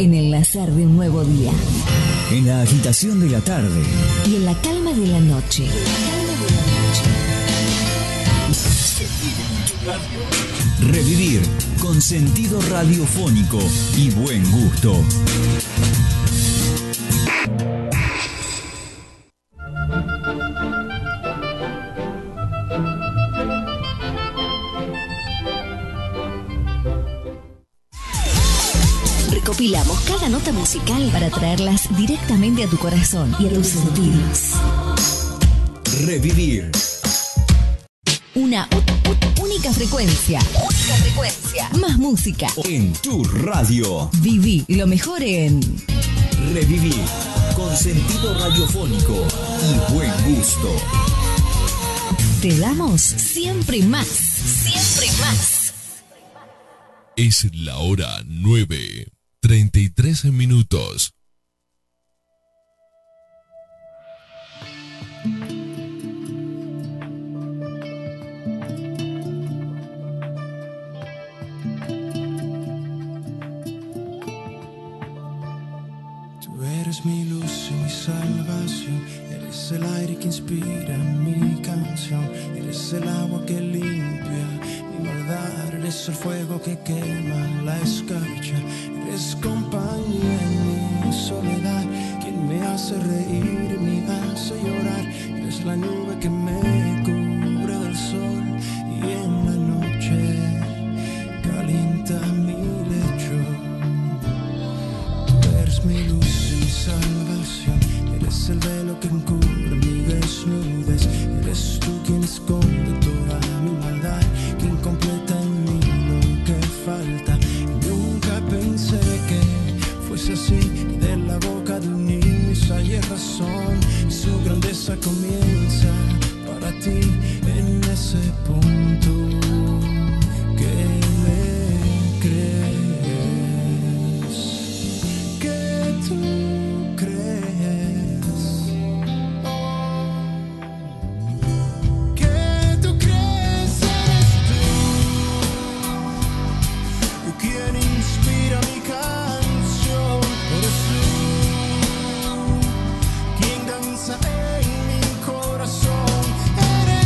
En el nacer de un nuevo día. En la agitación de la tarde. Y en la calma de la noche. Revivir con sentido radiofónico y buen gusto. Recopilamos cada nota musical para traerlas directamente a tu corazón y a tus sentidos. Revivir. Una única frecuencia. Única frecuencia. Más música. En tu radio. Viví lo mejor en Revivir con sentido radiofónico y buen gusto. Te damos siempre más. Siempre más. Es la hora 9:33. Tú eres mi luz y mi salvación, eres el aire que inspira mi canción, eres el agua que limpia mi maldad, eres el fuego que quema la escarcha, eres compañía en mi soledad, quien me hace reír, me hace llorar, eres la nube que me cubre del sol y en la noche calienta mi lecho. Tú eres mi luz y mi salvación, eres el velo que encubre mi desnudez, eres tú quien esconde toda mi maldad, quien completa en mí lo que falta. Nunca pensé que fuese así, que de la boca de un niño sale razón y su grandeza comienza para ti en ese punto que me crees, que tú crees, que tú crees, eres tú quien inspira mi canción, eres tú quien danza en mi corazón, eres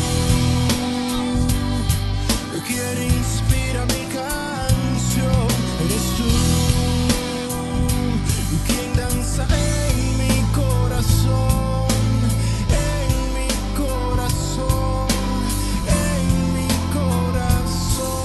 tú quien inspira mi canción, eres tú quien danza en mi corazón, en mi corazón, en mi corazón.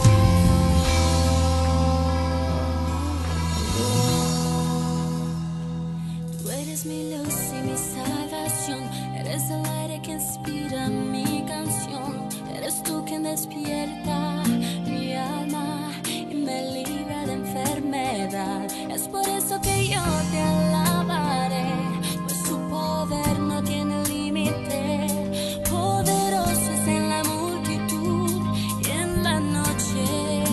Tú eres mi luz y mi salvación, eres el aire que inspira mi canción, eres tú quien despierta mi alma y me libra de enfermedad. Es por eso que yo te alabaré, pues tu poder no tiene límite, poderoso es en la multitud y en la noche.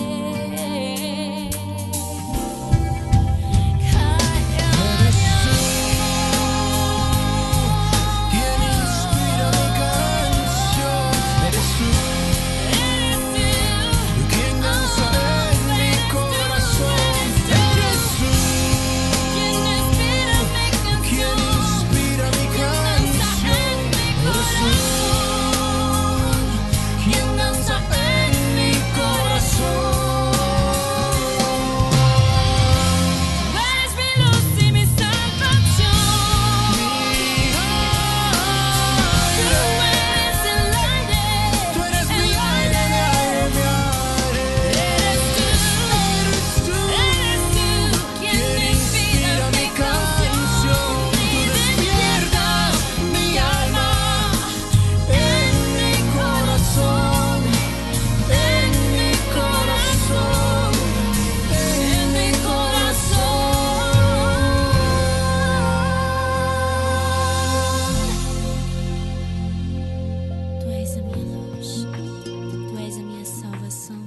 Eres tú quien inspira mi canción, eres tú quien danza en mi corazón, eres tú quien inspira mi canción, eres tú quien danza en mi corazón. Tú eres mi luz y mi salvación, tú eres el aire, Tú eres mi aire, mi aire, eres tú quien inspira mi canción, tú despiertas mi alma en mi corazón, en mi corazón, en mi corazón. Tu és a minha luz, tu és a minha salvação,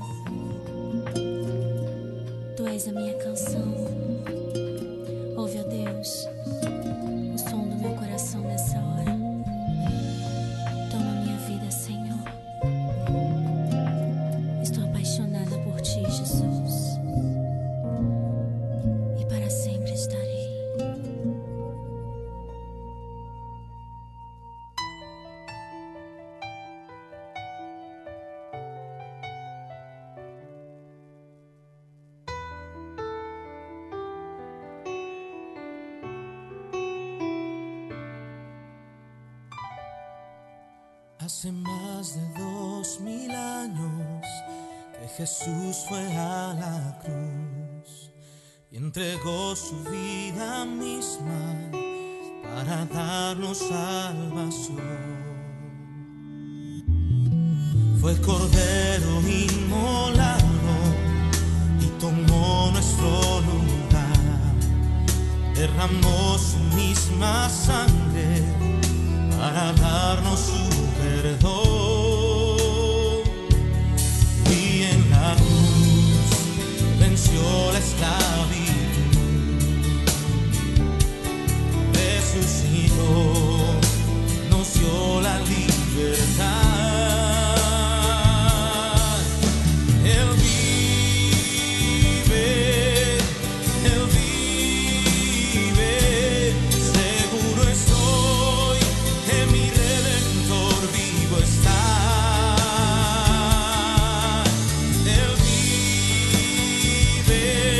tu és a minha canção. Ouve, ó Deus, o som do meu coração nessa hora. Toma minha vida, Senhor. Estou apaixonada por ti, Jesus. E para sempre. Hace más de 2000 años que Jesús fue a la cruz y entregó su vida misma para darnos salvación. Fue cordero inmolado y tomó nuestro lugar, derramó su misma sangre para darnos su perdón. Y en la cruz venció la esclavitud, resucitó, nos dio la libertad. Él vive, seguro estoy que mi Redentor vivo está. Él vive,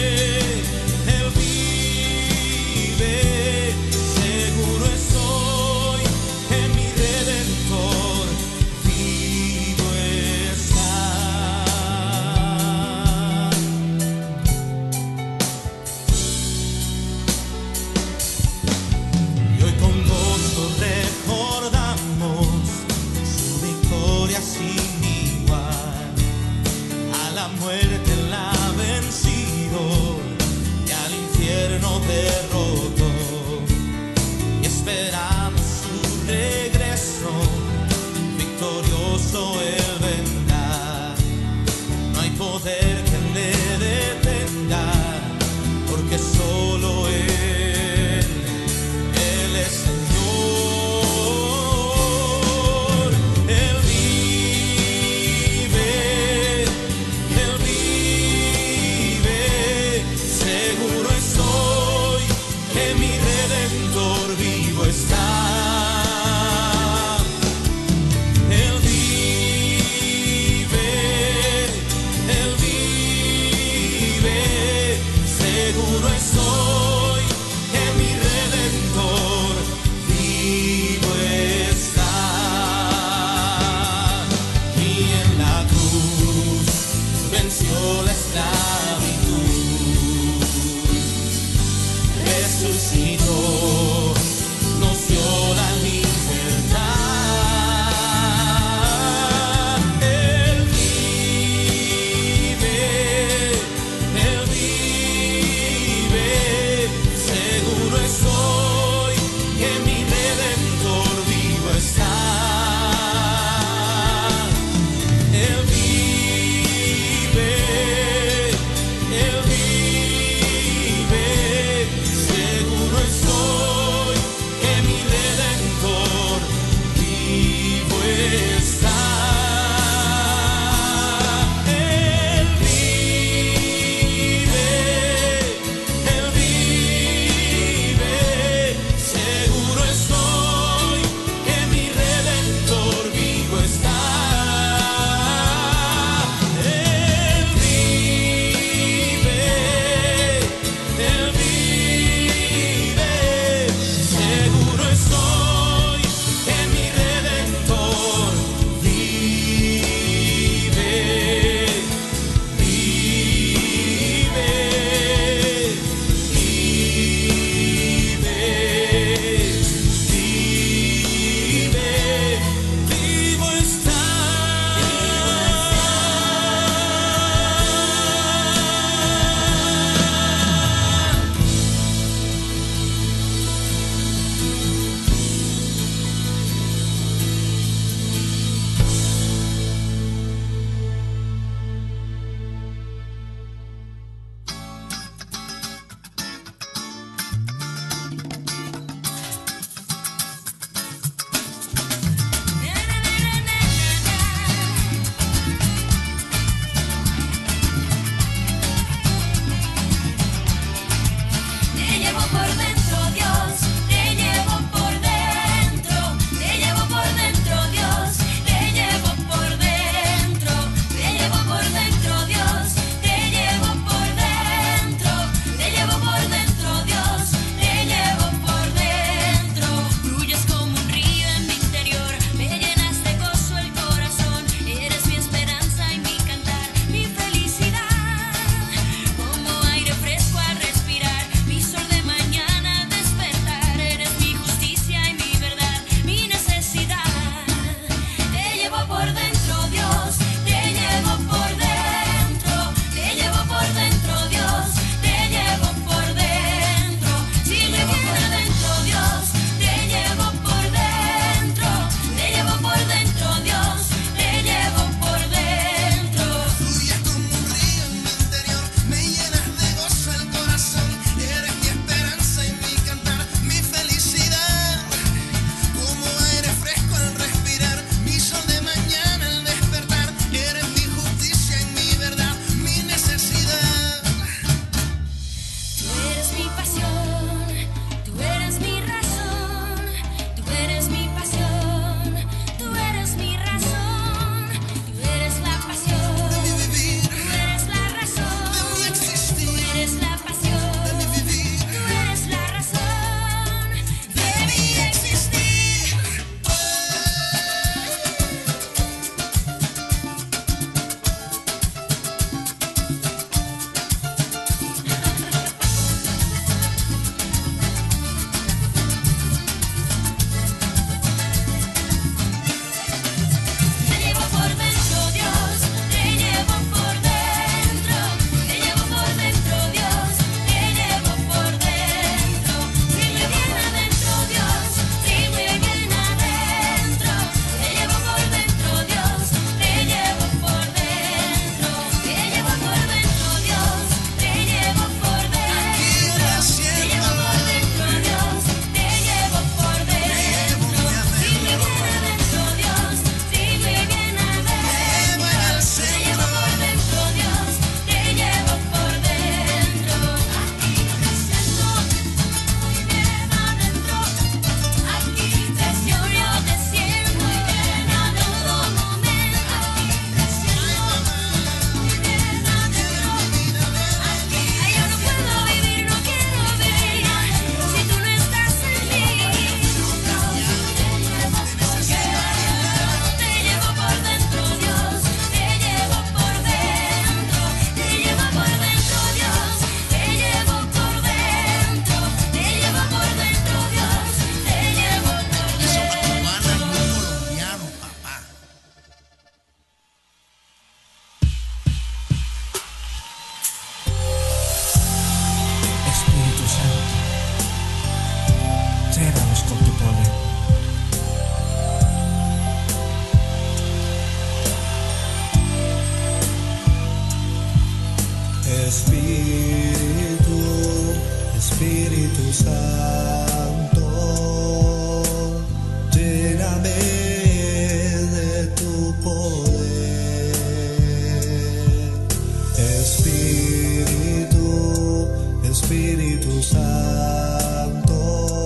Espíritu Santo,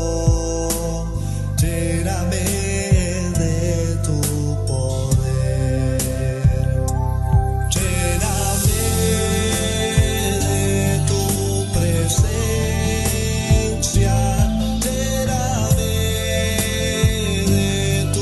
lléname de tu poder, lléname de tu presencia, lléname de tu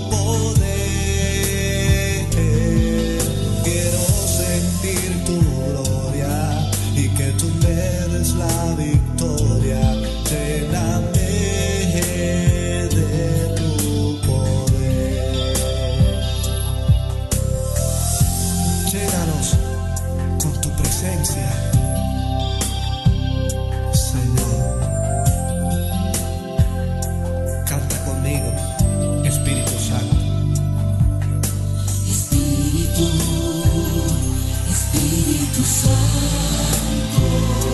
poder. Quiero sentir tu gloria y que tú me des la victoria. Lléname de tu poder. Llénanos con tu presencia, Señor. Canta conmigo, Espíritu Santo. Espíritu, Espíritu Santo,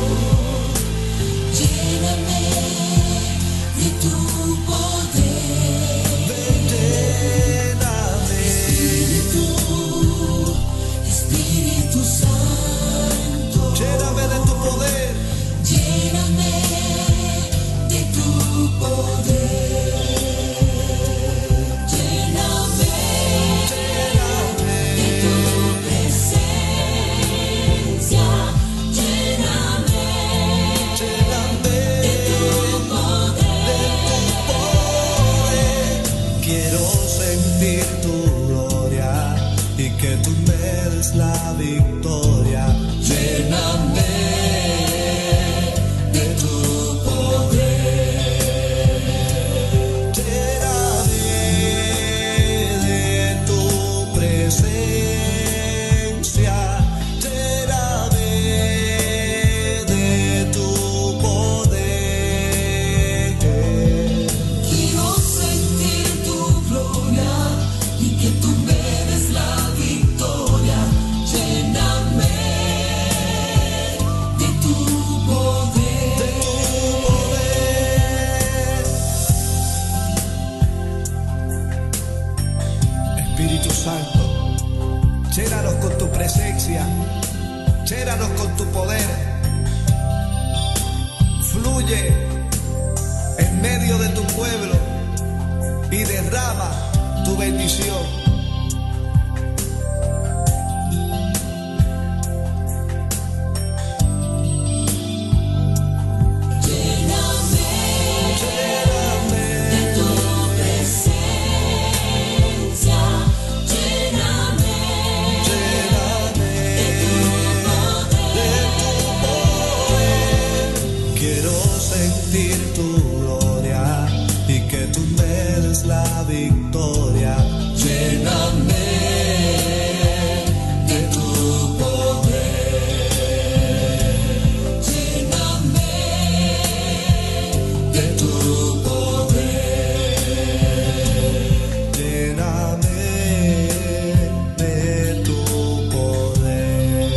lléname de tu poder. Lléname, Espíritu Santo, lléname de tu poder. lléname de tu poder. Lléname de tu presencia. Lléname de tu poder. Quiero sentir tu gloria y que tú me des la victoria. Lléname de tu poder. Lléname de tu presencia. Lléname de tu poder. Quiero sentir tu gloria y que tú me des la victoria. Lléname de tu poder. Espíritu Santo, llénanos con tu presencia, llénanos con tu poder. Fluye en medio de tu pueblo y derrama tu bendición. Lléname de tu presencia. Lléname de tu poder. Quiero sentir tu gloria y que tú me des la victoria. Lléname de tu poder. Lléname De tu poder. Lléname de tu poder.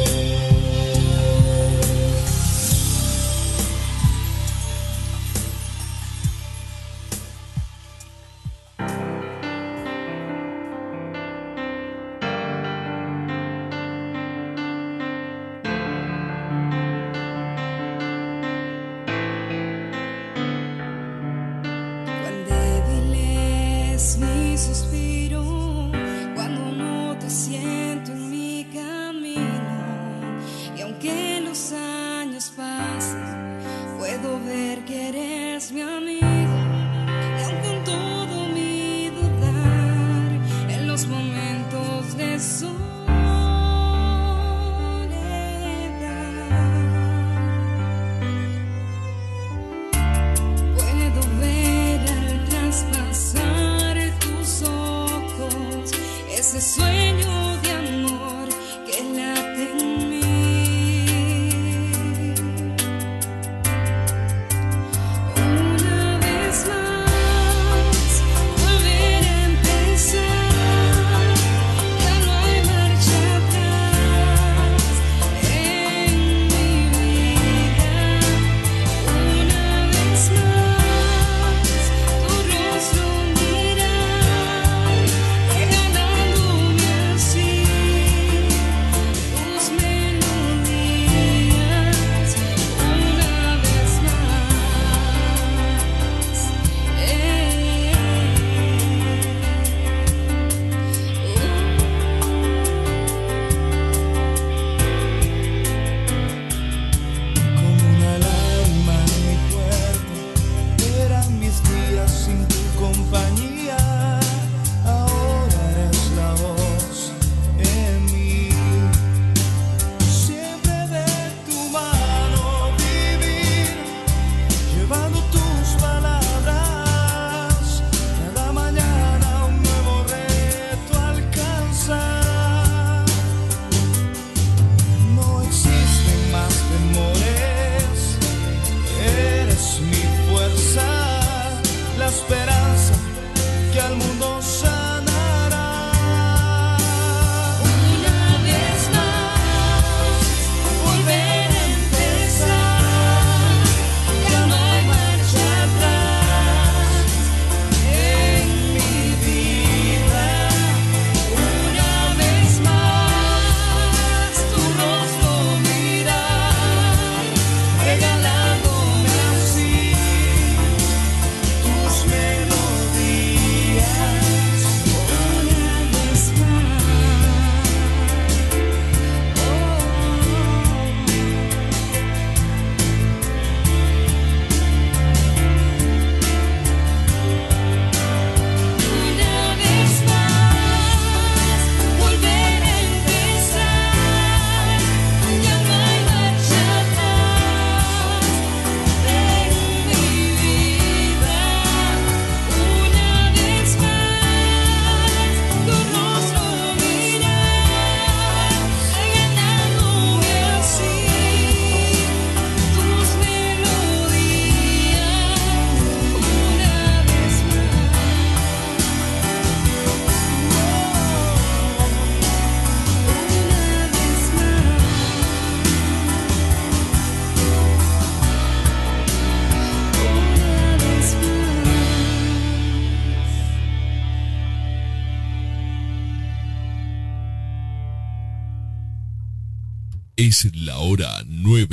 Es la hora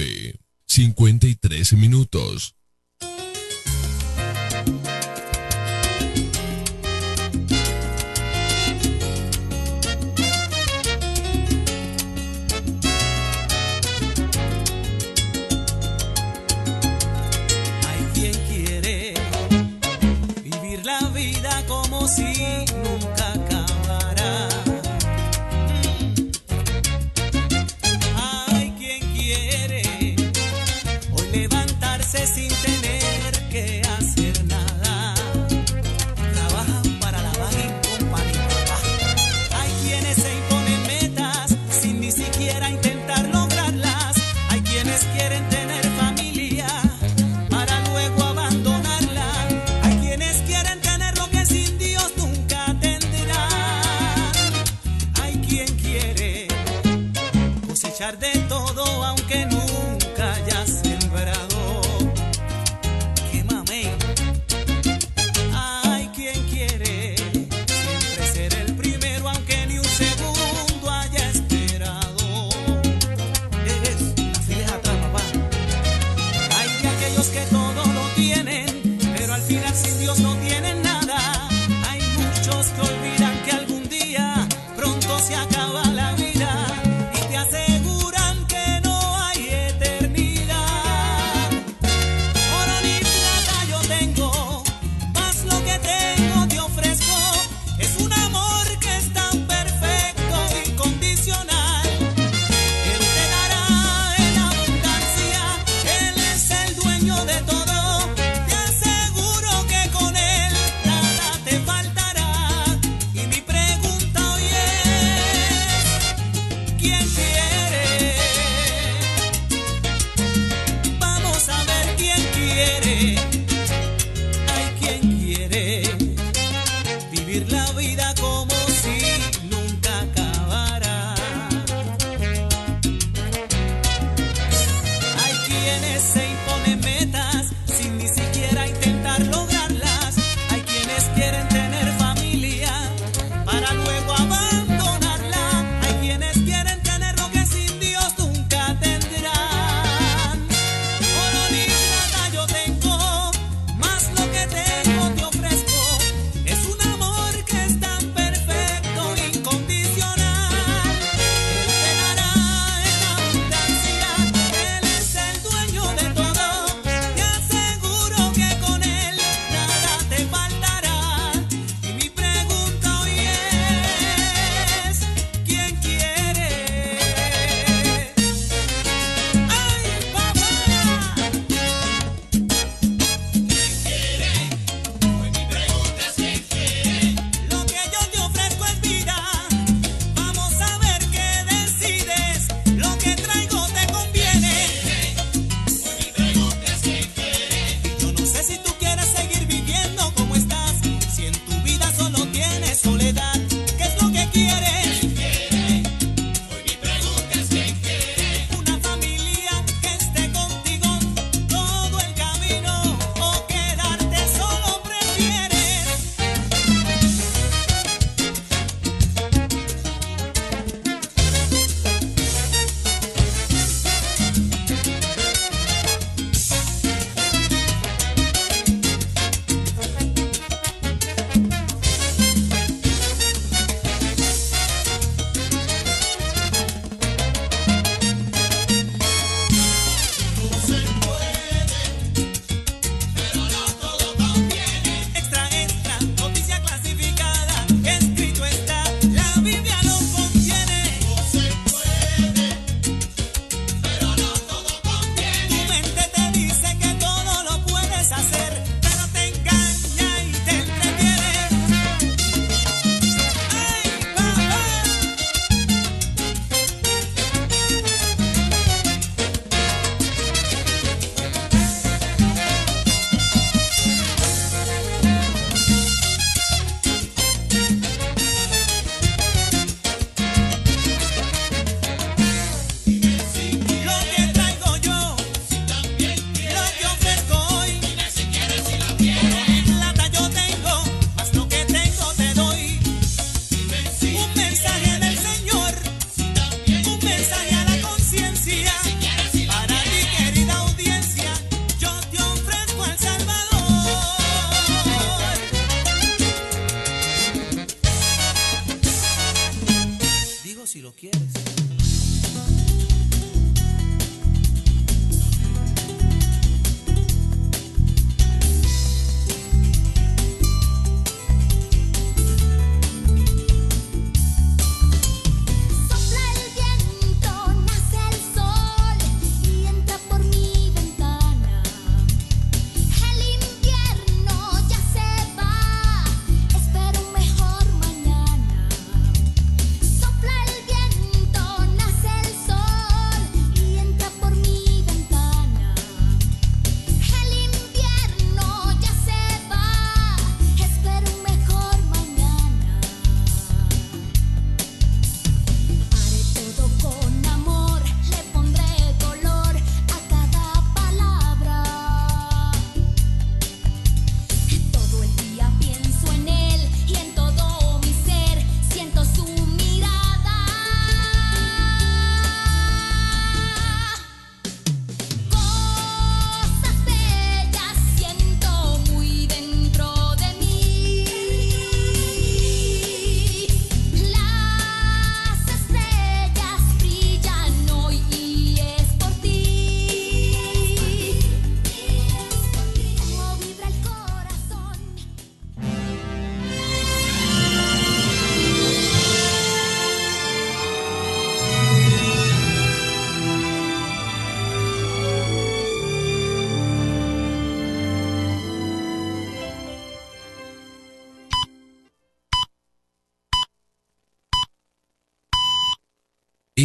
9:53. Hay quien quiere vivir la vida como si nunca acabara. Hay quien quiere hoy levantarse sin tener que hacer nada. Trabajan para la Bajín Company, papá. Hay quienes se imponen metas sin ni siquiera intentar lograrlas. Hay quienes quieren tener familia para luego abandonarla. Hay quienes quieren tener lo que sin Dios nunca tendrán. Hay quien quiere cosechar de todo aunque nunca haya sembrado. ¡Qué mamey! Hay quien quiere siempre ser el primero aunque ni un segundo haya esperado. Es la fila es atrás, papá. Hay de aquellos que todo lo tienen, pero al final sin Dios no tienen nada. Hay muchos que olvidan que algún día pronto se acaba la vida y te aseguran que no hay eternidad. Oro ni plata yo tengo, más lo que tengo te ofrezco. Es un amor que es tan perfecto, incondicional. Él te dará en abundancia, Él es el dueño de todo. Te aseguro que con Él nada te faltará. Y mi pregunta hoy es, ¿quién quiere? Vamos a ver quién quiere. Hay quien quiere vivir la vida como si nunca acabara. Hay quienes se imponen metas sin ni siquiera intentar lograrlas. Hay quienes quieren tener familia para luego abandonarla. Hay quienes quieren tener lo que sin Dios nunca tendrán. Oro ni plata yo tengo, más lo que tengo te ofrezco. Es un amor que es tan perfecto, incondicional. Él te dará en abundancia, Él es el dueño de todo.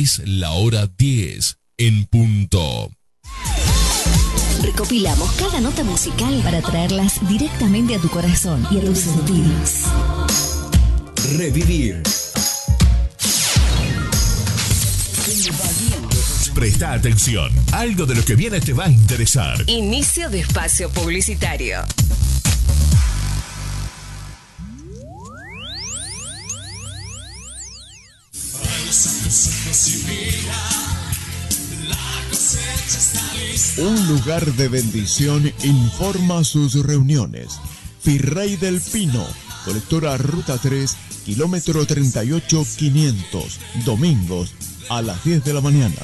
Es la hora 10 en punto. Recopilamos cada nota musical para traerlas directamente a tu corazón y a tus sentidos. Revivir. Presta atención, algo de lo que viene te va a interesar. Inicio de espacio publicitario. Un lugar de bendición informa sus reuniones. Virrey del Pino, colectora Ruta 3, kilómetro 38,500, domingos a las 10 de la mañana.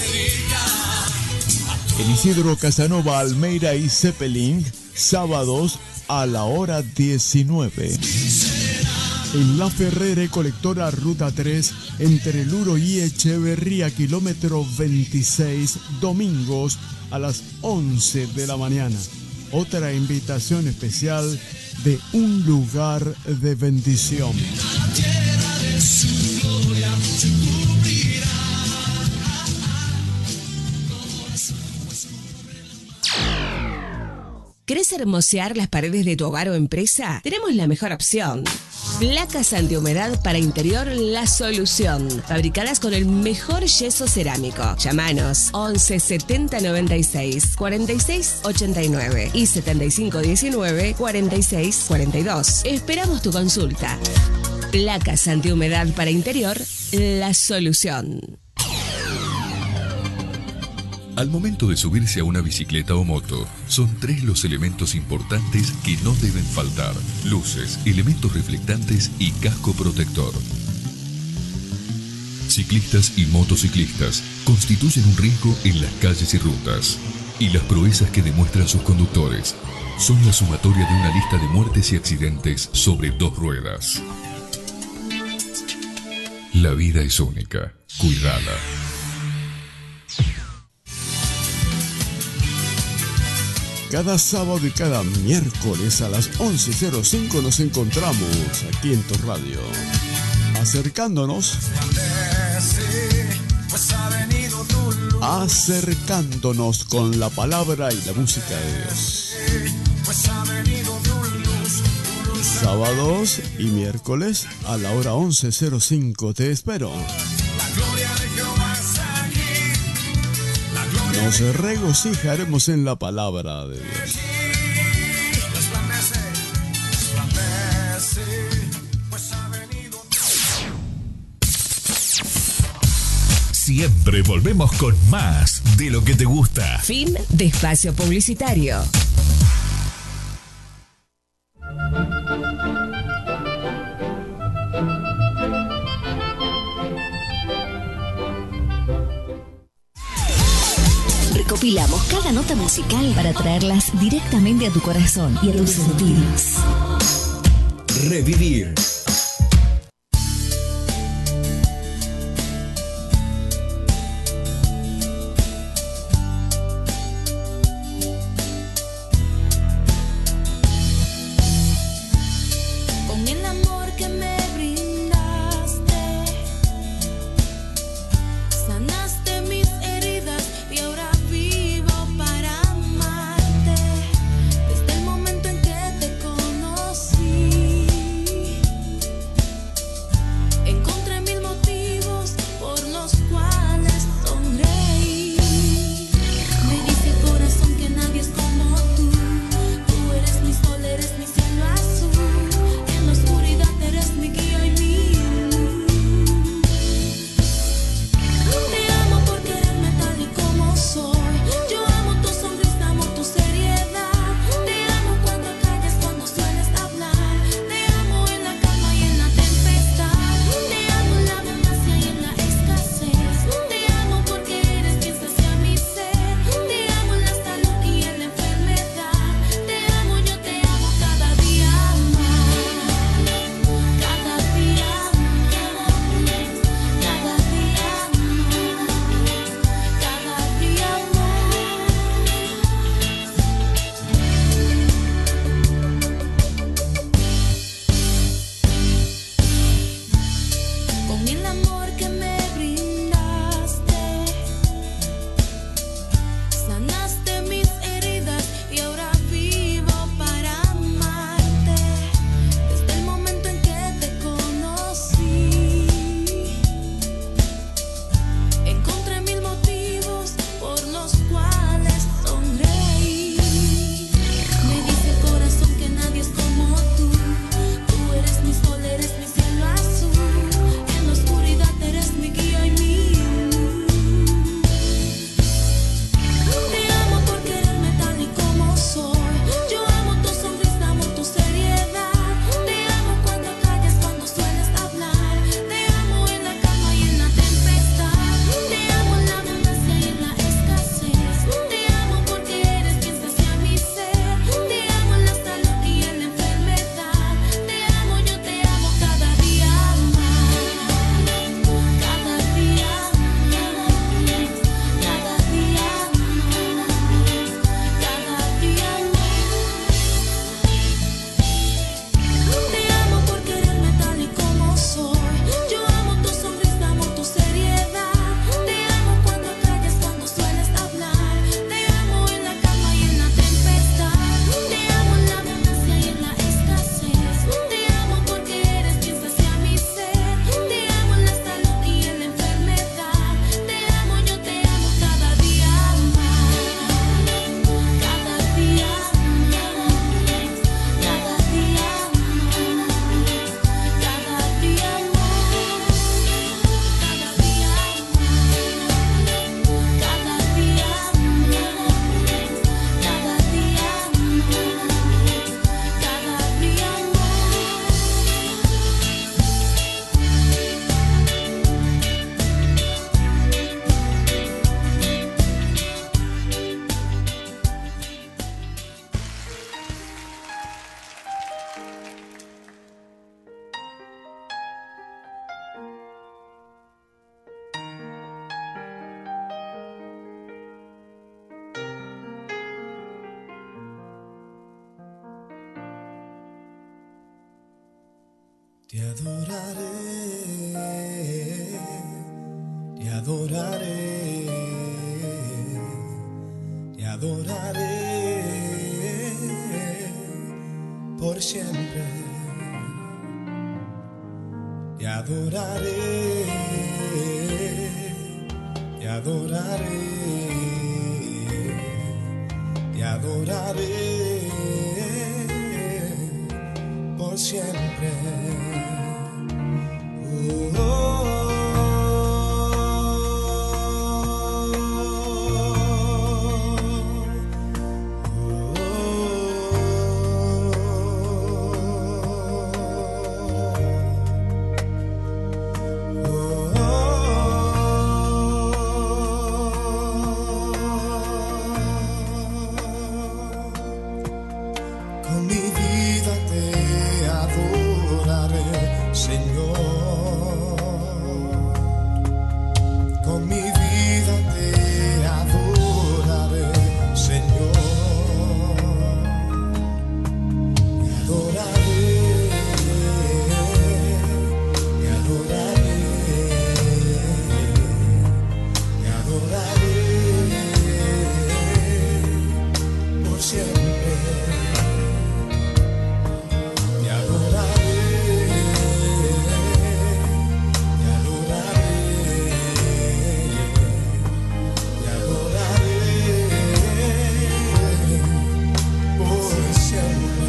En Isidro Casanova, Almeida y Zeppelin, sábados a la hora 19. En La Ferrere, colectora Ruta 3, entre Luro y Echeverría, kilómetro 26, domingos a las 11 de la mañana. Otra invitación especial de Un Lugar de Bendición. ¿Querés hermosear las paredes de tu hogar o empresa? Tenemos la mejor opción. Placas antihumedad para interior La Solución. Fabricadas con el mejor yeso cerámico. Llámanos 11 70 96 46 89 y 75 19 46 42. Esperamos tu consulta. Placas antihumedad para interior La Solución. Al momento de subirse a una bicicleta o moto, son 3 los elementos importantes que no deben faltar: luces, elementos reflectantes y casco protector. Ciclistas y motociclistas constituyen un riesgo en las calles y rutas, y las proezas que demuestran sus conductores son la sumatoria de una lista de muertes y accidentes sobre 2 ruedas. La vida es única, cuídala. Cada sábado y cada miércoles a las 11:05 nos encontramos aquí en tu radio, acercándonos con la palabra y la música de Dios. Sábados y miércoles a la hora 11:05 te espero. Nos regocijaremos en la palabra de Dios. Siempre volvemos con más de lo que te gusta. Fin de espacio publicitario. Recopilamos cada nota musical para traerlas directamente a tu corazón y a tus sentidos. Revivir. Con el amor que me brindaste, sanaste mis heridas y ahora vivo para amarte. Desde el momento en que te conocí, Te adoraré, te adoraré, te adoraré por siempre. Te adoraré, te adoraré, te adoraré por siempre. Con mi vida te adoraré, Señor. Con mi vida te adoraré, Señor. Te adoraré, te adoraré, te adoraré por siempre. Te adoraré, te adoraré, te adoraré por siempre.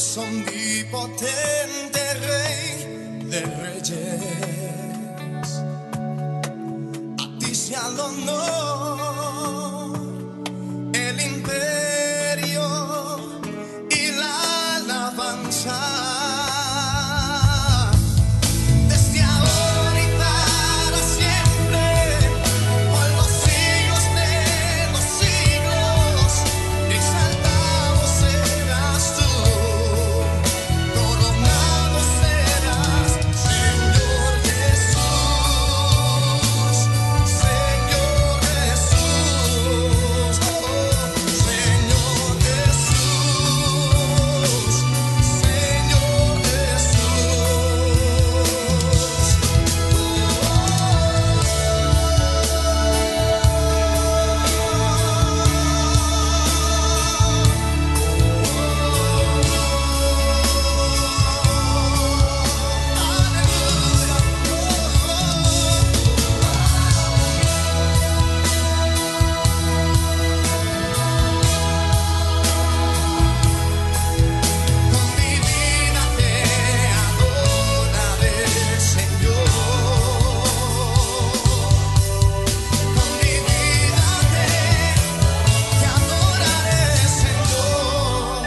Dios omnipotente, Rey de reyes, a ti sea el honor, el imperio y la alabanza. Desde ahora y para siempre, por los siglos de los siglos, exaltado serás tú, coronado serás, Señor Jesús, Señor Jesús, oh, Señor Jesús, Señor Con mi vida te adoraré, Señor. Con mi vida te adoraré, Señor.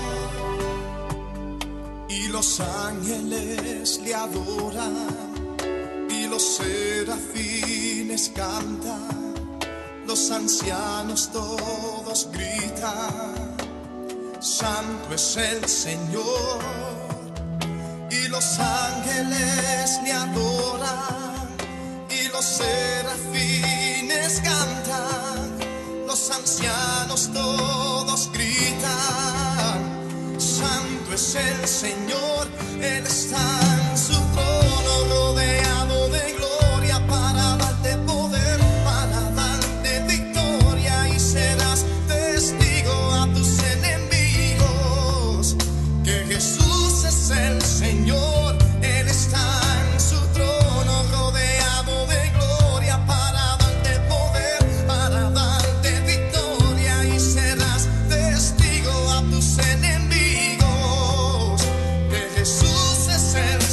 Y los ángeles le adoran, y los serafines cantan, los ancianos todos gritan: Santo es el Señor. Y los ángeles le adoran, y los serafines cantan, los ancianos todos gritan: Santo es el Señor, Él está en su trono, rodeado de gloria, para darte poder, para darte victoria, y serás testigo a tus enemigos que Jesús es el Señor. Él está en su trono, rodeado de gloria, para darte poder, para darte victoria, y serás testigo a tus enemigos que Jesús es el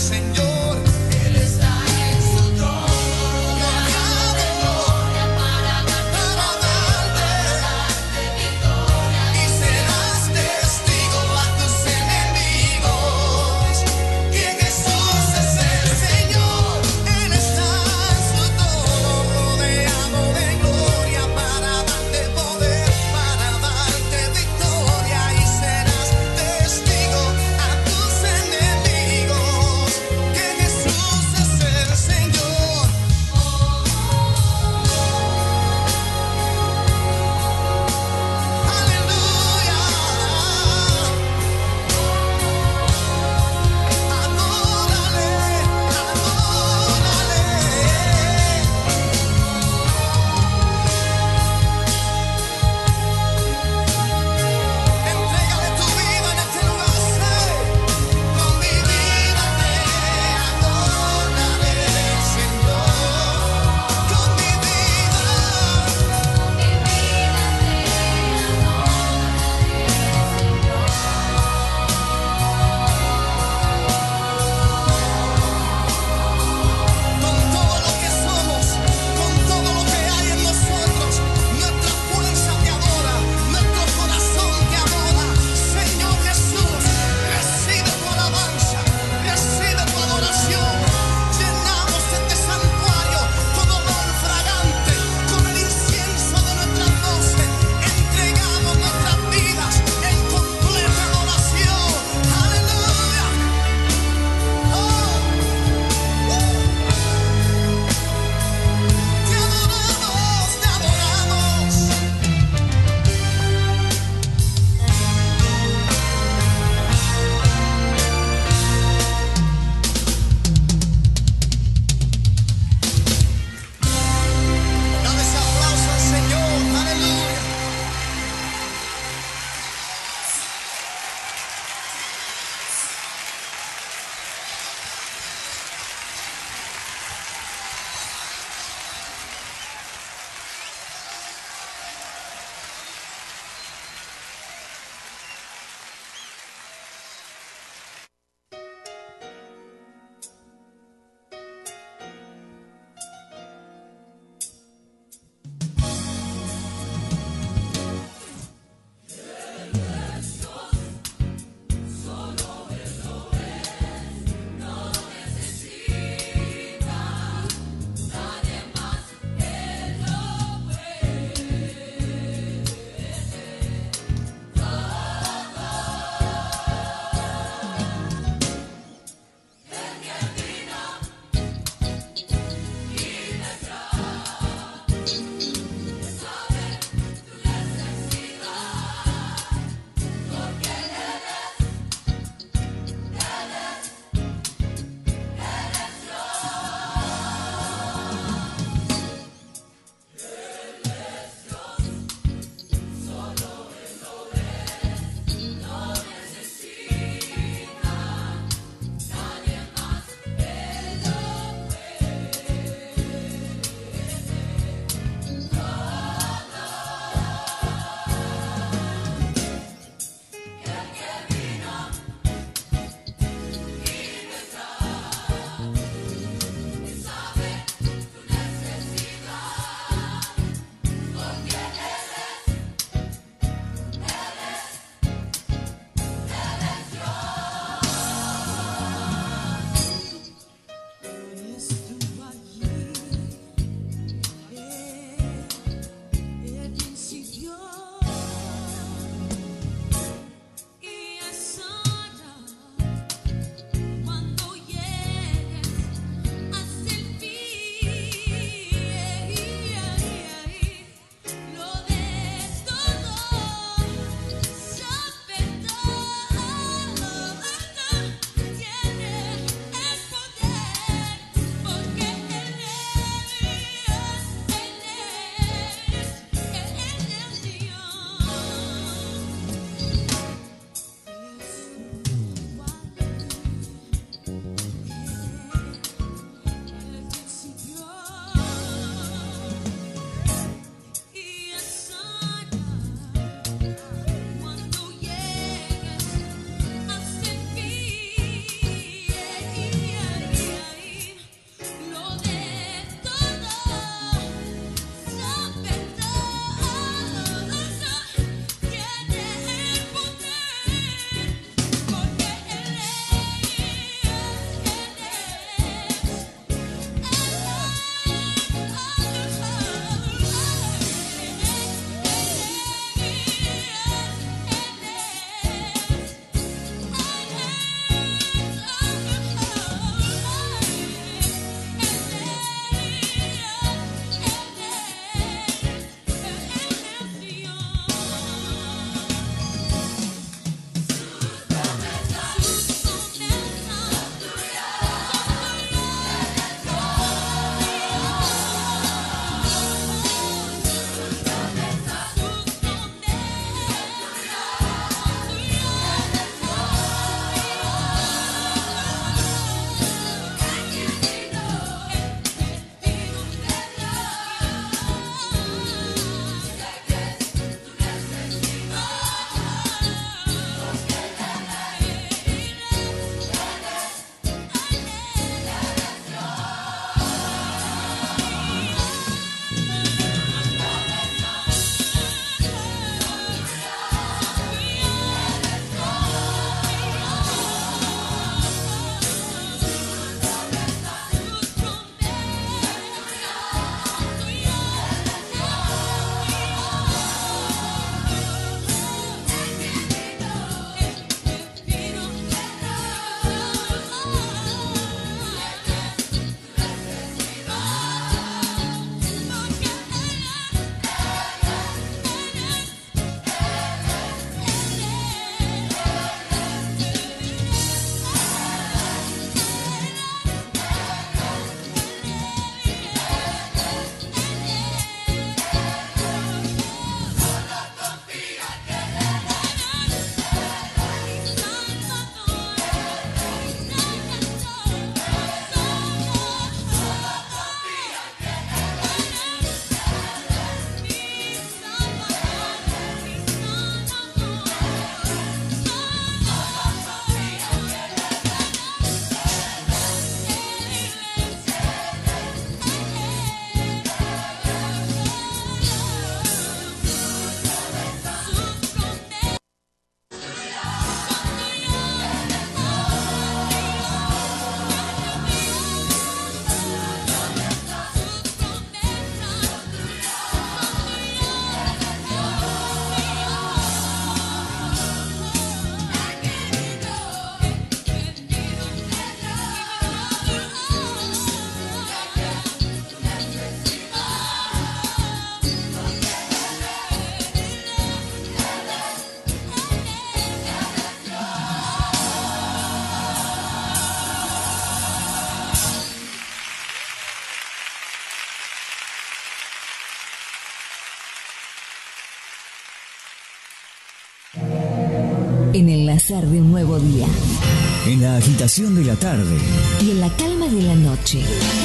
renacer de un nuevo día. En la agitación de la tarde. Y en la calma de la noche.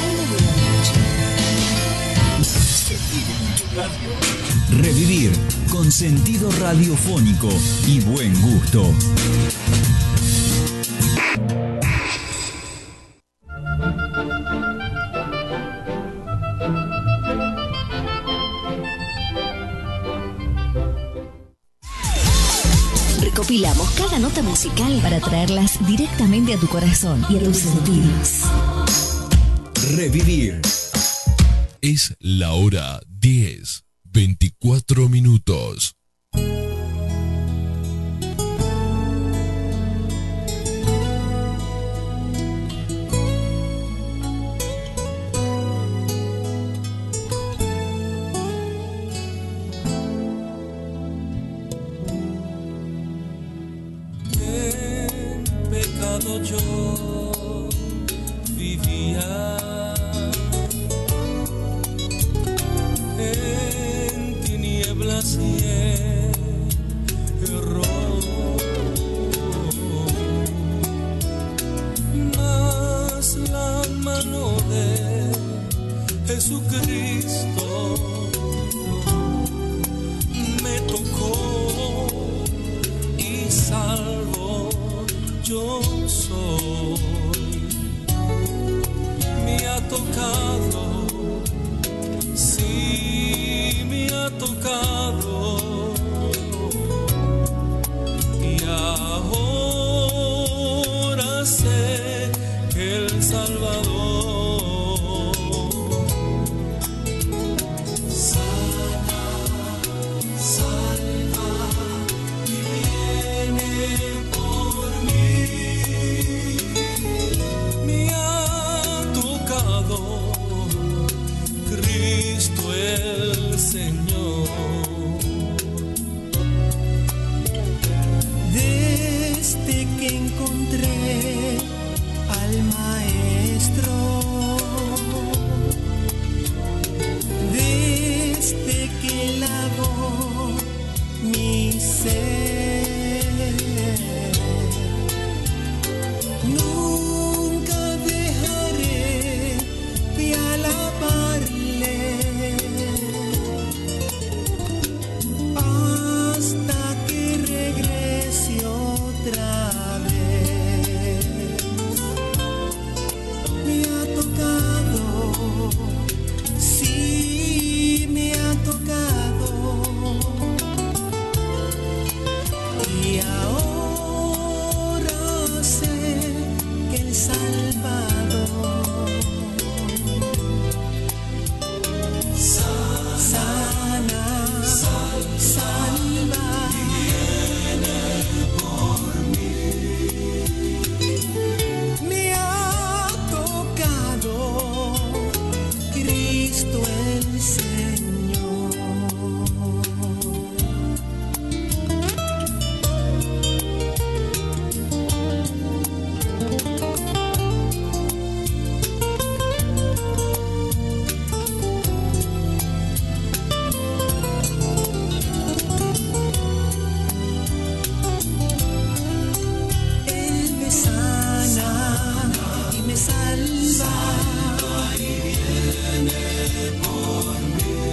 Revivir con sentido radiofónico y buen gusto. Recopilamos cada nota musical para traerlas directamente a tu corazón y a tus sentidos. Revivir. Es la hora 10:24 minutos. Yo vivía en tinieblas y error, mas la mano de Jesucristo me tocó y salvó. Yo soy, me ha tocado, sí, me ha tocado, y ahora sé que el Salvador sana, salva y viene por mí. Me ha tocado Cristo el Señor. Desde que encontré al Maestro, desde que lavó mi ser, nunca dejaré de alabarle hasta que regrese otra vez. Me ha tocado, sí, me ha tocado, y ahora sé que el Salvador sana, salva y viene por mí. Me ha tocado Cristo el Señor. Él me sana y me salva y viene por mí.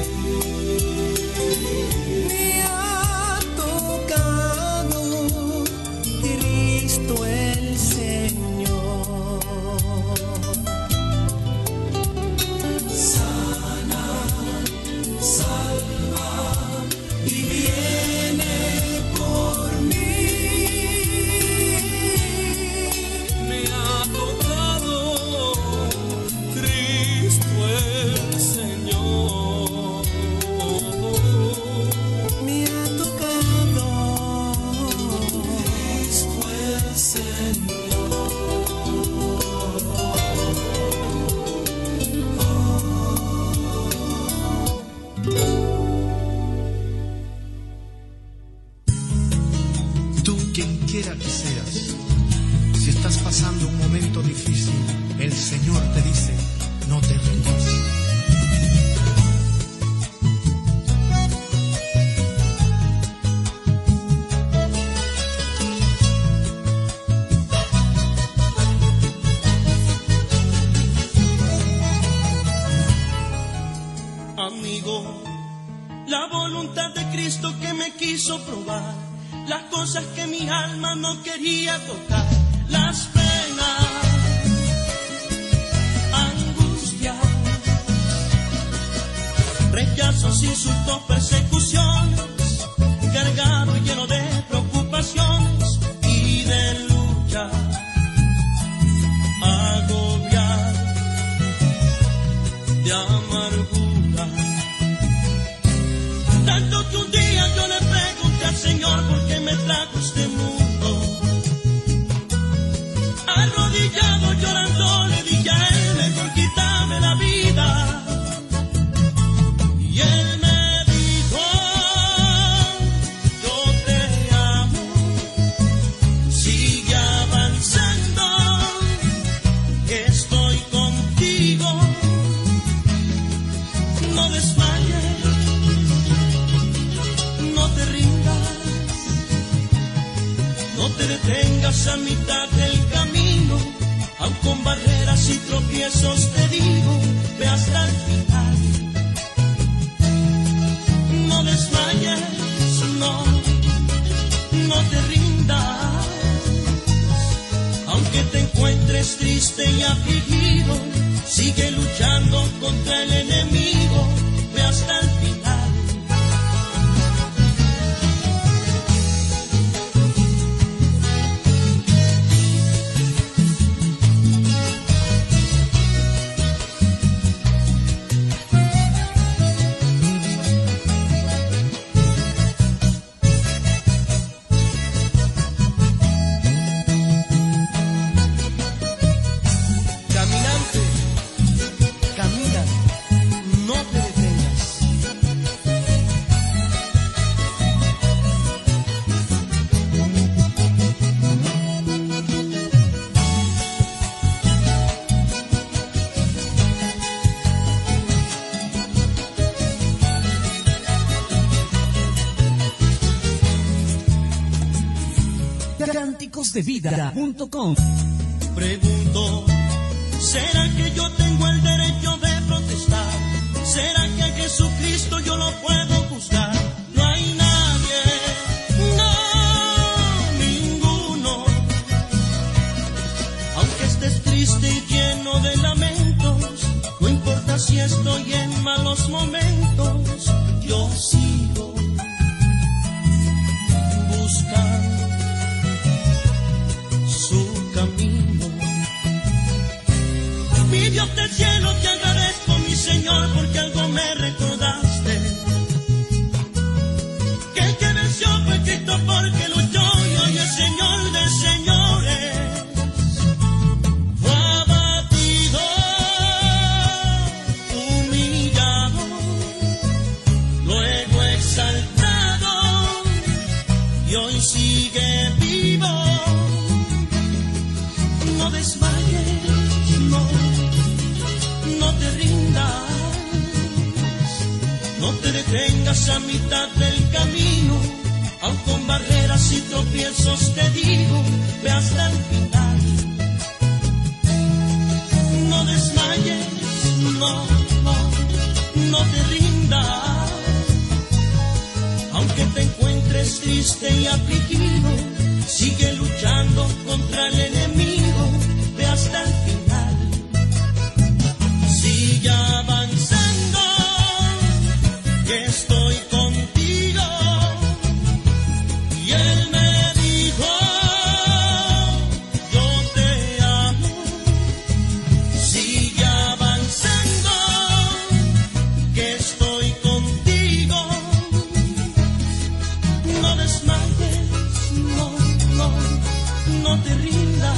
conmigo. La voluntad de Cristo que me quiso probar, las cosas que mi alma no quería tocar, las penas, angustia, rechazos, insultos, persecuciones, cargado y lleno de preocupaciones y de lucha, agobiado de amargura. Tanto que un día yo le pregunté al Señor por qué me trajo este mundo. Arrodillado llorando le dije a Él, mejor quítame la vida. Y Él me dijo, yo te amo, sigue avanzando, que estoy contigo, no desmayes, no te rindas, no te detengas a mitad del camino, aun con barreras y tropiezos te digo, ve hasta el final. No desmayes, no te rindas, aunque te encuentres triste y afligido, sigue luchando contra el enemigo, ve hasta el final. Cánticosdevida.com. Pregunto, ¿será que yo tengo el derecho de protestar? ¿Será que a Jesucristo yo lo puedo juzgar? No hay nadie, no, ninguno. Aunque estés triste y lleno de lamentos, no importa si estoy en malos momentos, yo sigo buscando su camino. Mi Dios del cielo, te agradezco, mi Señor, porque algo me recordaste, que el que venció fue Cristo, porque luchó, y hoy el Señor de señores fue abatido, humillado, luego exaltado, y hoy sigue vivo. No desmayes, no te rindas, no te detengas a mitad del camino, aun con barreras y tropiezos te digo, ve hasta el final. No desmayes, no te rindas, aunque te encuentres triste y afligido, sigue luchando contra el enemigo, ve hasta el final. Sigue avanzando, que estoy contigo. Y Él me dijo, yo te amo. Sigue avanzando, que estoy contigo. No desmayes, no te rindas,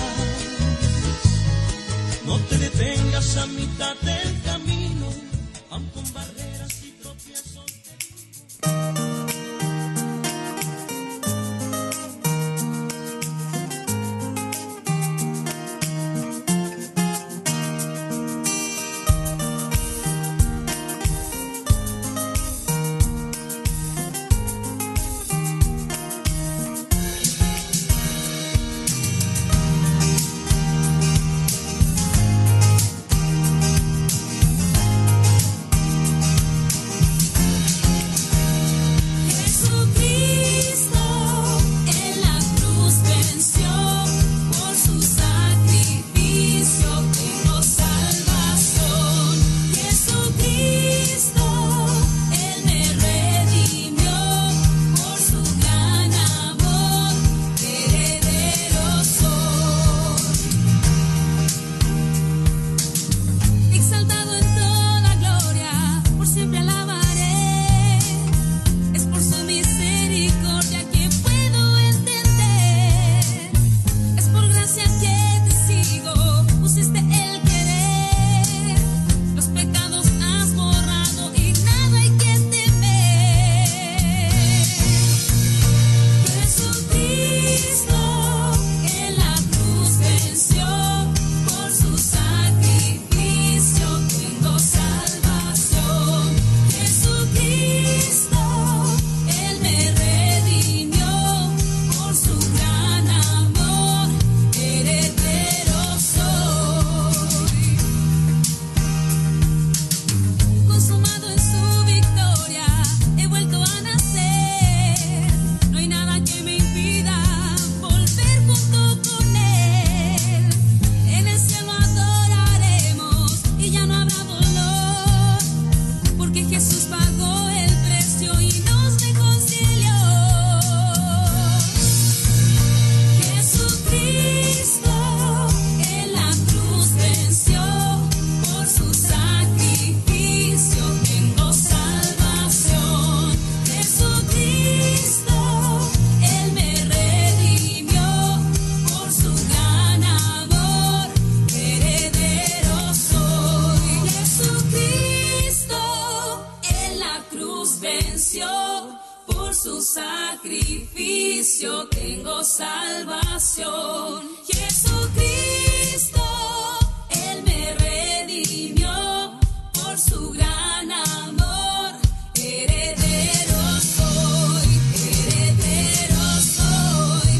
cruz venció, por su sacrificio tengo salvación. Jesucristo, Él me redimió, por su gran amor, heredero soy, heredero soy,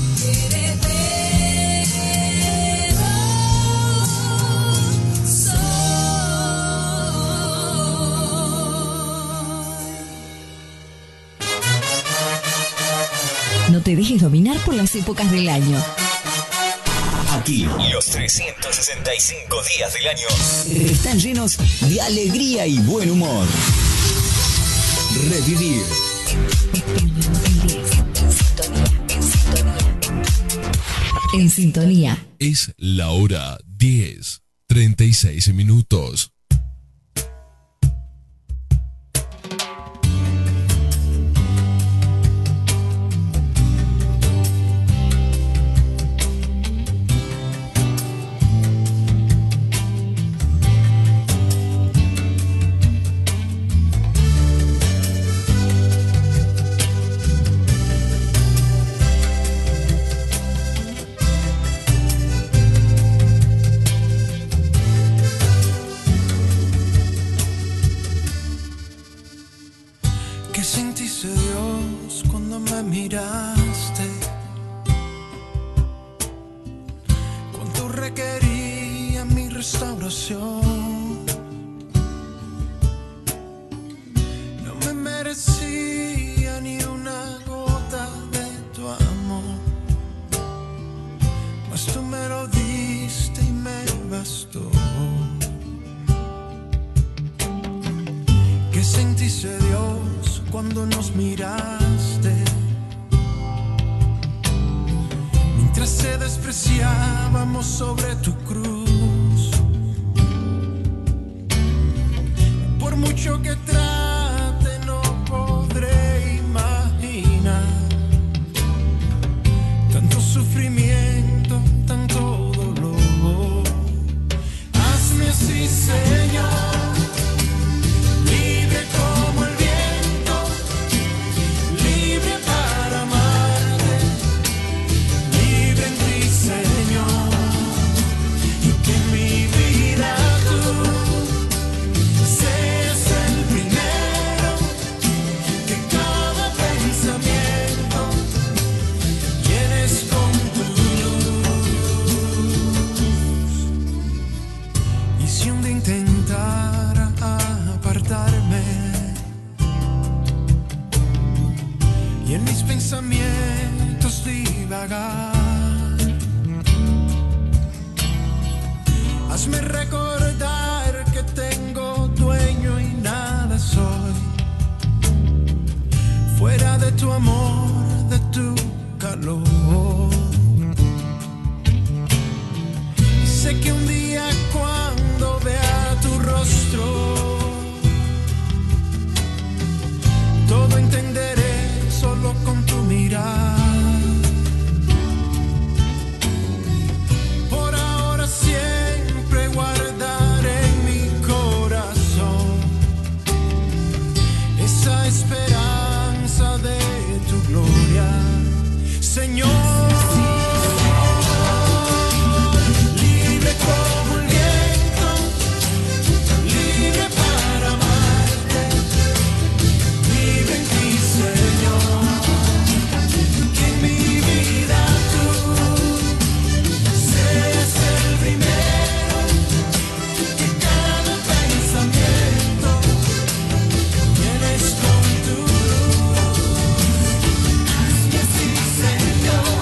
heredero soy. No te dejes dominar por las épocas del año. Aquí, los 365 días del año están llenos de alegría y buen humor. Revivir. En sintonía. Es la hora 10:36 minutos. ¿Qué sentiste, Dios, cuando me miraste? ¿Cuánto requería mi restauración? No me merecía ni una gota de tu amor, mas tú me lo diste y me bastó. ¿Qué sentiste, Dios, cuando nos miraste? Mientras se despreciábamos sobre tu cruz, por mucho que trate no podré imaginar tanto sufrimiento, tanto dolor. Hazme así, Señor, como el viento, libre para amarte, libre en ti, Señor, y que mi vida tú seas el primero, que cada pensamiento llenes con tu luz. Y si un día intentara apartarme y en mis pensamientos divagar, hazme recordar que tengo dueño y nada soy, fuera de tu amor, de tu calor. Y sé que un día cuando vea tu rostro, todo entenderé solo con tu mirar. Por ahora siempre guardaré en mi corazón esa esperanza de tu gloria, Señor. Libre como el viento, libre para amarte, libre en ti, Señor, que en mi vida tú seas el primero, que cada pensamiento llenes con tu luz. Hazme así, Señor.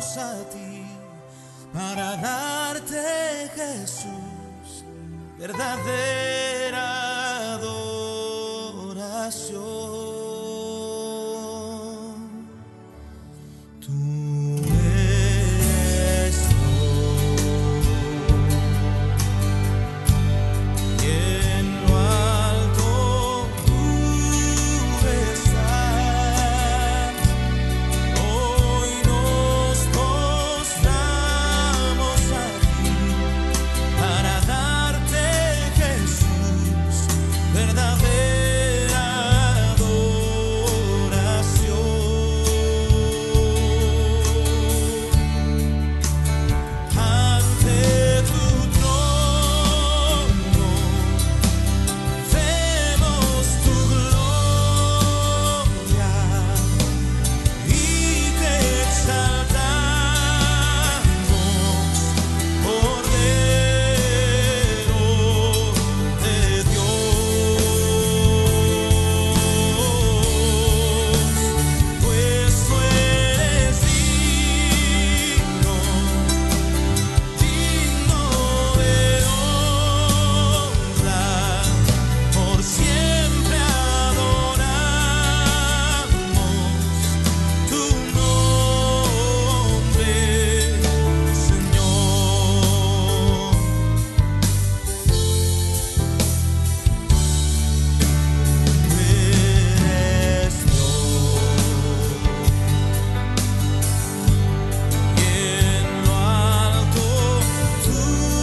a ti para darte, Jesús, verdadera adoración. Tú eres Dios, y en lo alto tú estás. Hoy nos postramos aquí para darte, Jesús, verdadera adoración. Ante tu trono vemos tu gloria y te exaltamos, Cordero de Dios, pues tú eres digno de honra, por siempre adoramos tu nombre, Señor. Tú eres Dios, y en lo alto tú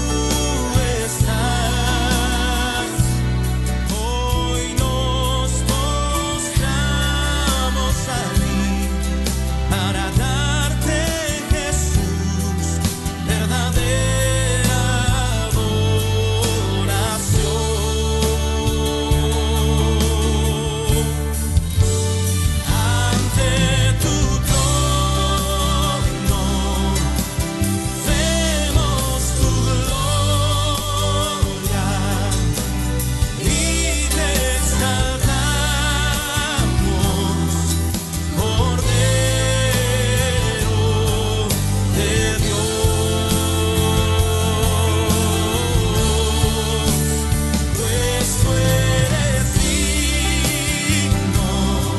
estás. Hoy nos postramos a ti para darte, Jesús, verdadera adoración. Ante tu trono vemos tu gloria y te exaltamos, Cordero de Dios, pues tú eres digno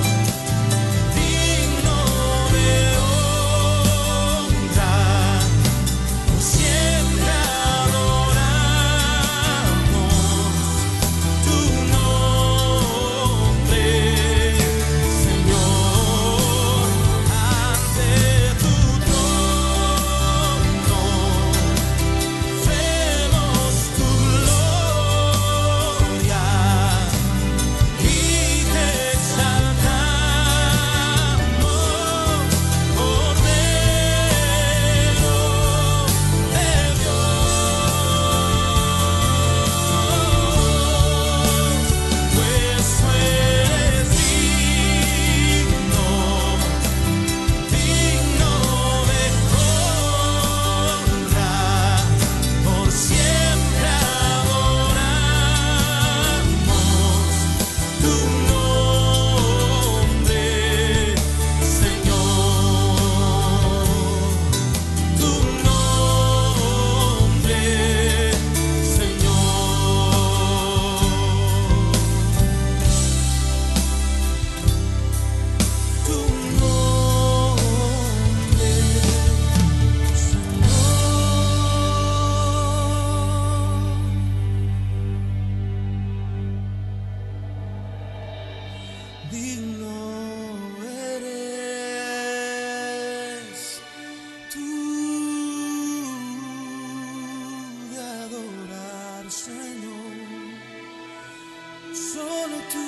de honra, por siempre adoramos tu nombre, Señor. Ante tu trono vemos tu gloria y te exaltamos, Cordero de Dios, pues tú eres digno de honra, por siempre adoramos tu nombre, Señor. Tu nombre, Señor. Tu nombre, digno eres tú de adorar, Señor, solo tú.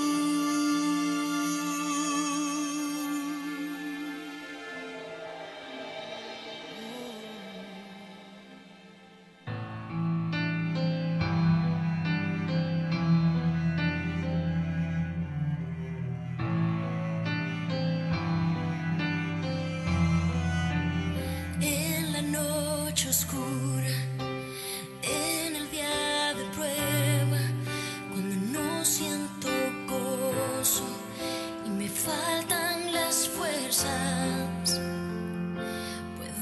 En la noche oscura, en el día de prueba, cuando no siento gozo y me faltan las fuerzas, puedo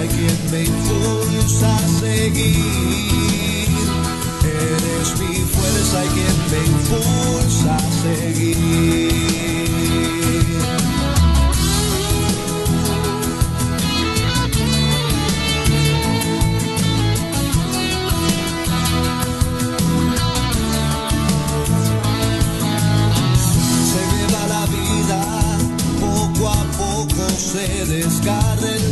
y quien me impulsa a seguir. Eres mi fuerza y quien me impulsa a seguir. Se desgarra el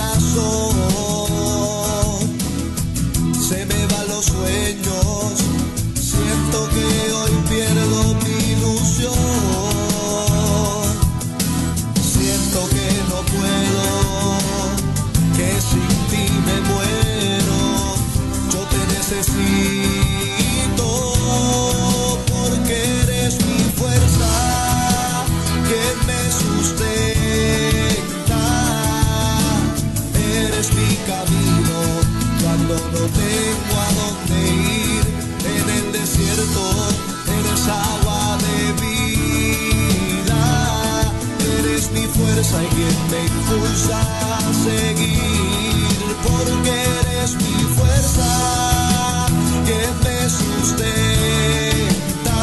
corazón, se me van los sueños, siento que hoy pierdo mi ilusión, siento que no puedo, que sin ti me muero, yo te necesito, porque eres mi fuerza, que me sustenta. Eres mi camino cuando no tengo a dónde ir. En el desierto eres agua de vida. Eres mi fuerza y quien me impulsa a seguir. Porque eres mi fuerza, quien me sustenta.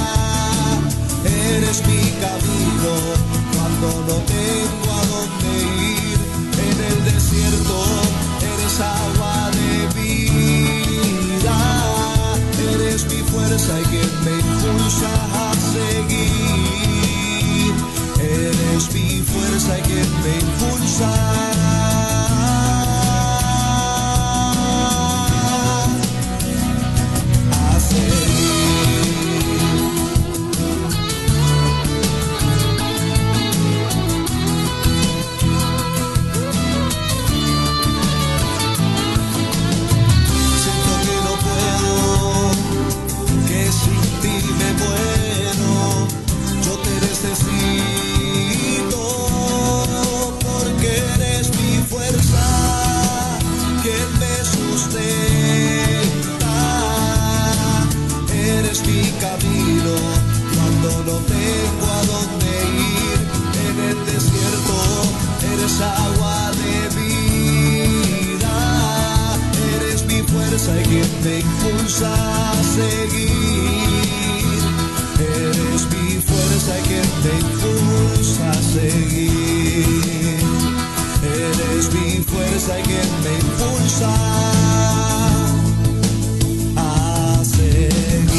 Eres mi camino cuando no tengo a dónde ir. En el desierto eres agua de vida. Eres mi fuerza y quien me impulsa a seguir. Eres mi fuerza y quien me impulsa a seguir. Cuando no tengo a dónde ir, en el desierto eres agua de vida. Eres mi fuerza y quien me impulsa a seguir. Eres mi fuerza y quien me impulsa a seguir. Eres mi fuerza y quien me impulsa a seguir.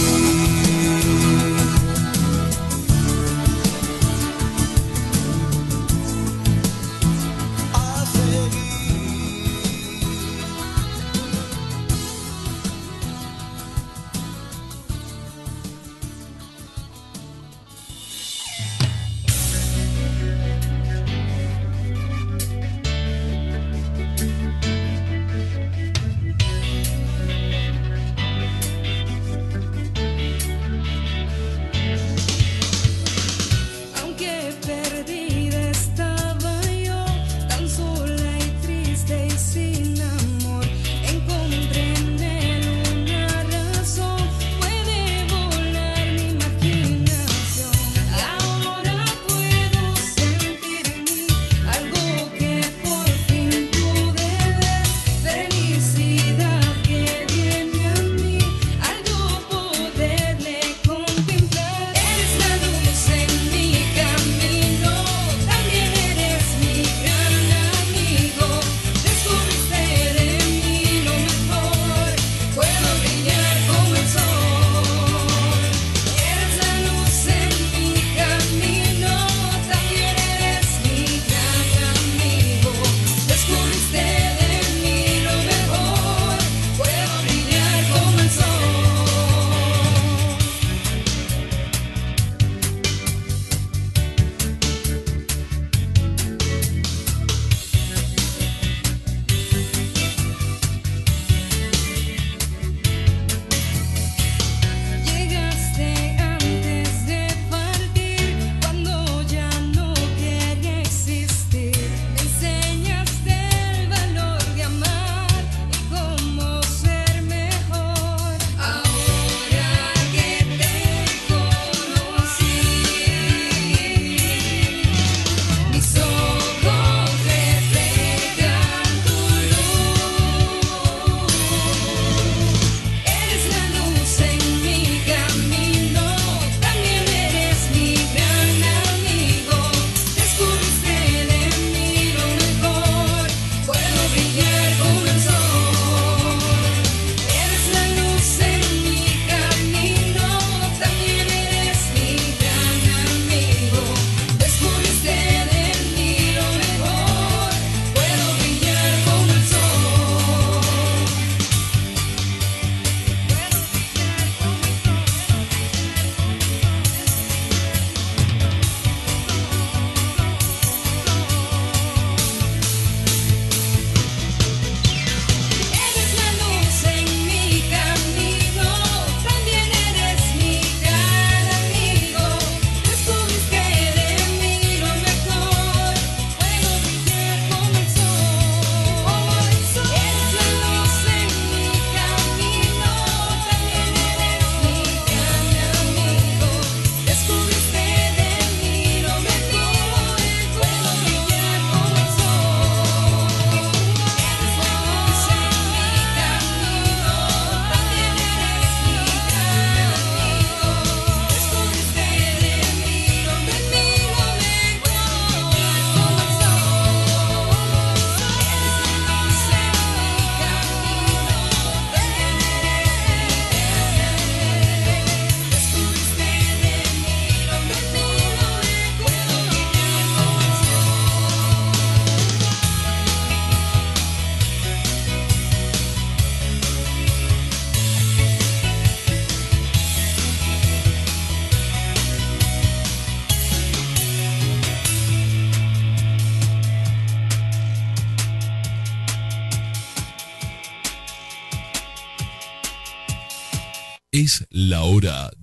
Es la hora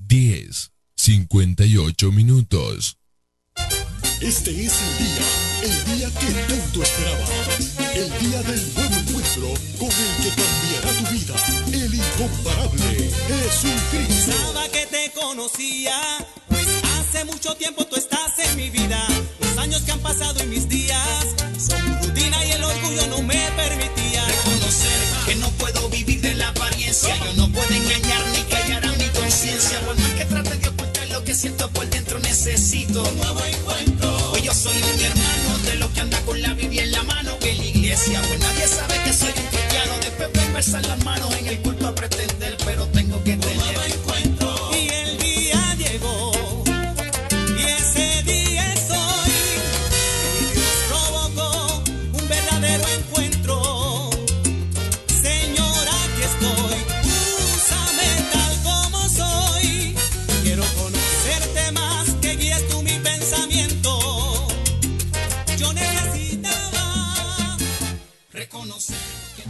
10:58. Este es el día que tanto esperabas, el día del nuevo encuentro con el que cambiará tu vida, el incomparable Jesucristo. Pensaba que te conocía, pues hace mucho tiempo tú estás en mi vida. Los años que han pasado y mis días son rutina y el orgullo no me permitía reconocer que no puedo vivir de la apariencia. Yo no puedo engañar ni callar a mi conciencia. Por más que trate de ocultar lo que siento por dentro, necesito un nuevo encuentro. Hoy yo soy un hermano de los que anda con la Biblia en la mano, que en la iglesia pues nadie sabe que soy un cristiano. Después de besar las manos en el culto a pretender, pero tengo que tener un nuevo encuentro. Y el día llegó, y ese día es hoy. Y Dios provocó un verdadero encuentro. Señor, aquí estoy, úsame tal como soy. Quiero conocerte más, que guíes tú mi pensamiento. Yo necesitaba reconocer que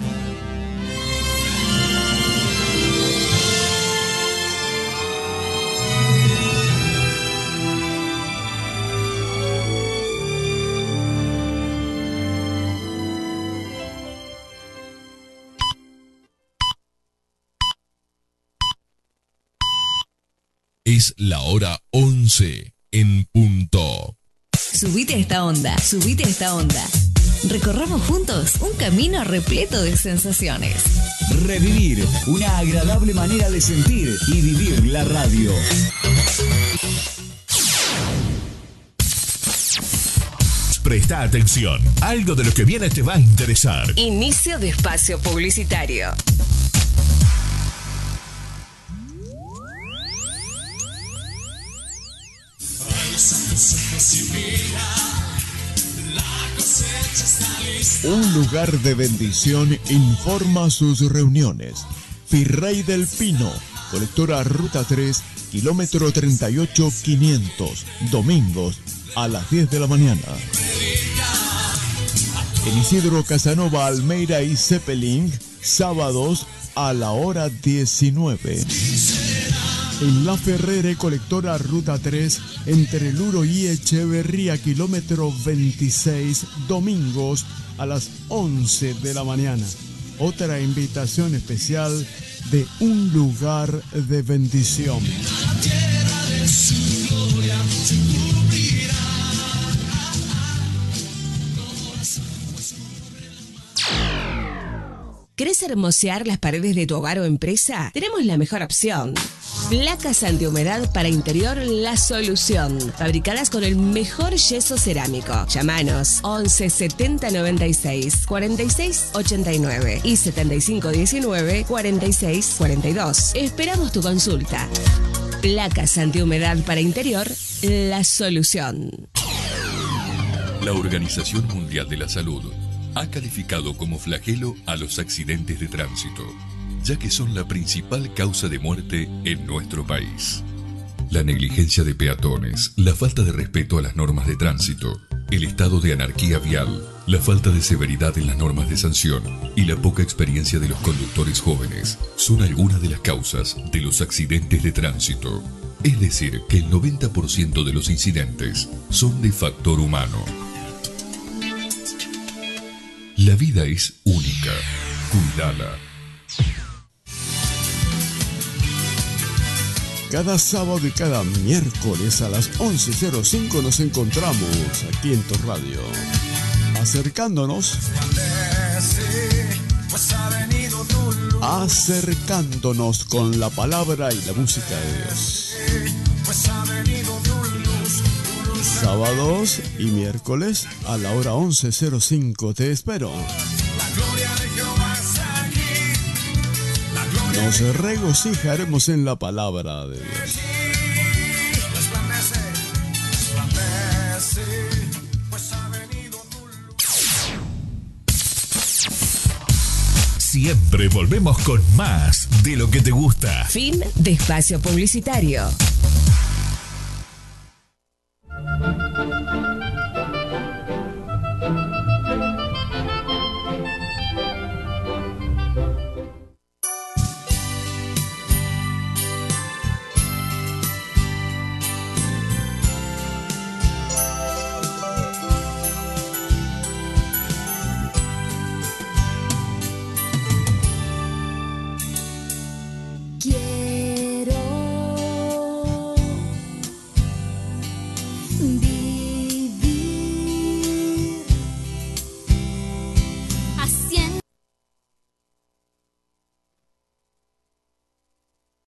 Es la hora 11 en punto. Subite a esta onda, subite a esta onda. Recorramos juntos un camino repleto de sensaciones. Revivir una agradable manera de sentir y vivir la radio. Presta atención, algo de lo que viene te va a interesar. Inicio de espacio publicitario. Un lugar de bendición informa sus reuniones. Virrey del Pino, colectora Ruta 3, kilómetro 38,500, domingos a las 10 de la mañana. En Isidro Casanova, Almeida y Zeppelin, sábados a la hora 19. En La Ferrere, colectora Ruta 3, entre Luro y Echeverría, kilómetro 26, domingos a las 11 de la mañana. Otra invitación especial de un lugar de bendición. ¿Querés hermosear las paredes de tu hogar o empresa? Tenemos la mejor opción. Placas antihumedad para interior La Solución. Fabricadas con el mejor yeso cerámico. Llámanos 11 70 96 46 89 y 75 19 46 42. Esperamos tu consulta. Placas antihumedad para interior La Solución. La Organización Mundial de la Salud ha calificado como flagelo a los accidentes de tránsito, ya que son la principal causa de muerte en nuestro país. La negligencia de peatones, la falta de respeto a las normas de tránsito, el estado de anarquía vial, la falta de severidad en las normas de sanción y la poca experiencia de los conductores jóvenes son algunas de las causas de los accidentes de tránsito. Es decir, que el 90% de los incidentes son de factor humano. La vida es única. Cuídala. Cada sábado y cada miércoles a las 11:05 nos encontramos aquí en tu radio, acercándonos con la palabra y la música de Dios. Sábados y miércoles a la hora 11:05 te espero. Nos regocijaremos en la palabra de Dios. Siempre volvemos con más de lo que te gusta. Fin de espacio publicitario.